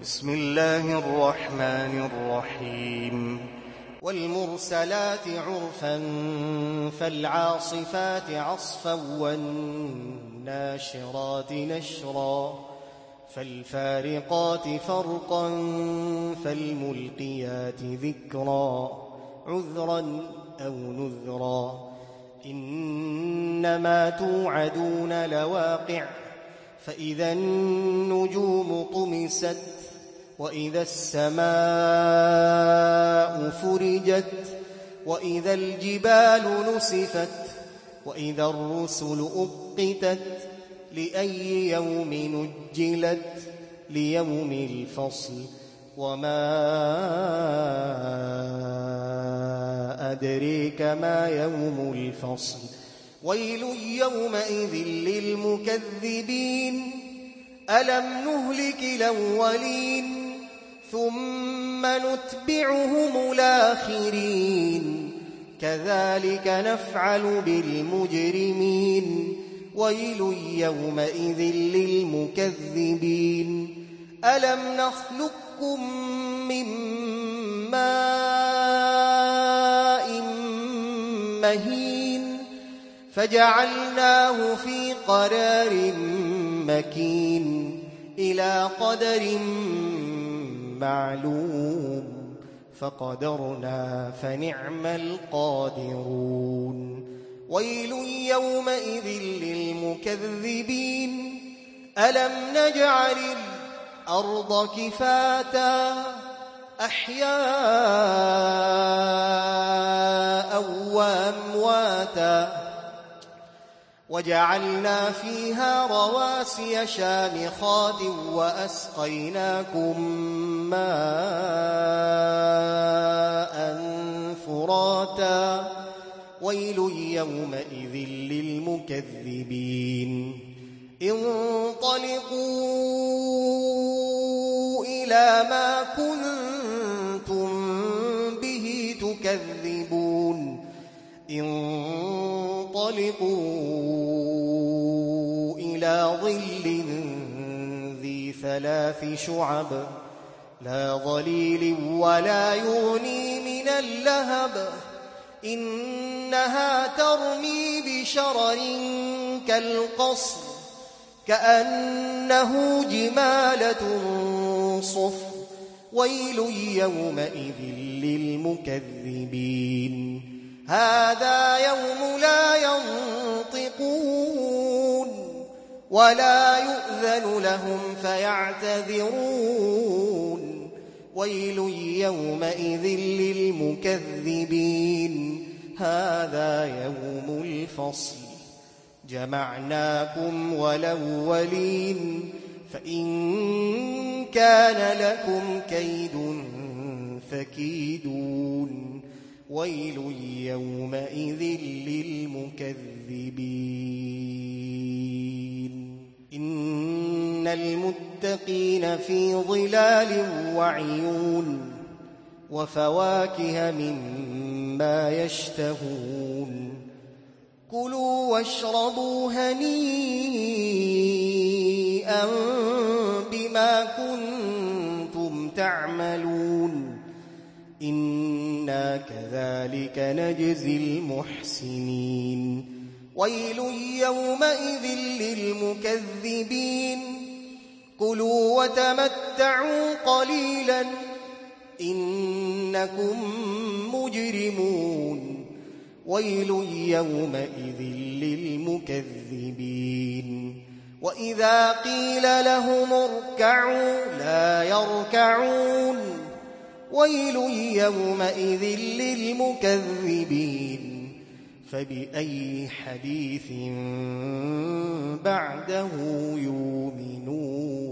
بسم الله الرحمن الرحيم والمرسلات عرفا فالعاصفات عصفا والناشرات نشرا فالفارقات فرقا فالملقيات ذكرا عذرا أو نذرا إنما توعدون لواقع فإذا النجوم طمست وإذا السماء فرجت وإذا الجبال نسفت وإذا الرسل أقتت لأي يوم نجلت ليوم الفصل وما أدريك ما يوم الفصل ويل يومئذ للمكذبين ألم نهلك الأولين ثم نتبعهم الآخرين كذلك نفعل بالمجرمين ويل يومئذ للمكذبين ألم نخلقكم من ماء مهين فجعلناه في قرار مكين إلى قدر معلوم فقدرنا فنعم القادرون ويل يومئذ للمكذبين ألم نجعل الأرض كفاتا أحياء وأمواتا وجعلنا فيها رواسي شامخات وأسقيناكم ماء فراتا ويل يومئذ للمكذبين انطلقوا إلى ما كنتم به تكذبون انطلقوا إلى ظل ذي 3 شعب لا ظليل ولا يغني من اللهب إنها ترمي بشرر كالقصر كأنه جمالة صفر ويل يومئذ للمكذبين هذا يوم لا ينطقون ولا يؤذن لهم فيعتذرون ويل يومئذ للمكذبين هذا يوم الفصل جمعناكم والأولين فإن كان لكم كيد فكيدون ويل يومئذ للمكذبين إن المتقين في ظلال وعيون وفواكه مما يشتهون كلوا واشربوا هنيئا بما كنتم تعملون إنا كذلك نجزي المحسنين ويل يومئذ للمكذبين كلوا وتمتعوا قليلا إنكم مجرمون ويل يومئذ للمكذبين وإذا قيل لهم اركعوا لا يركعون ويل يومئذ للمكذبين فبأي حديث بعده يؤمنون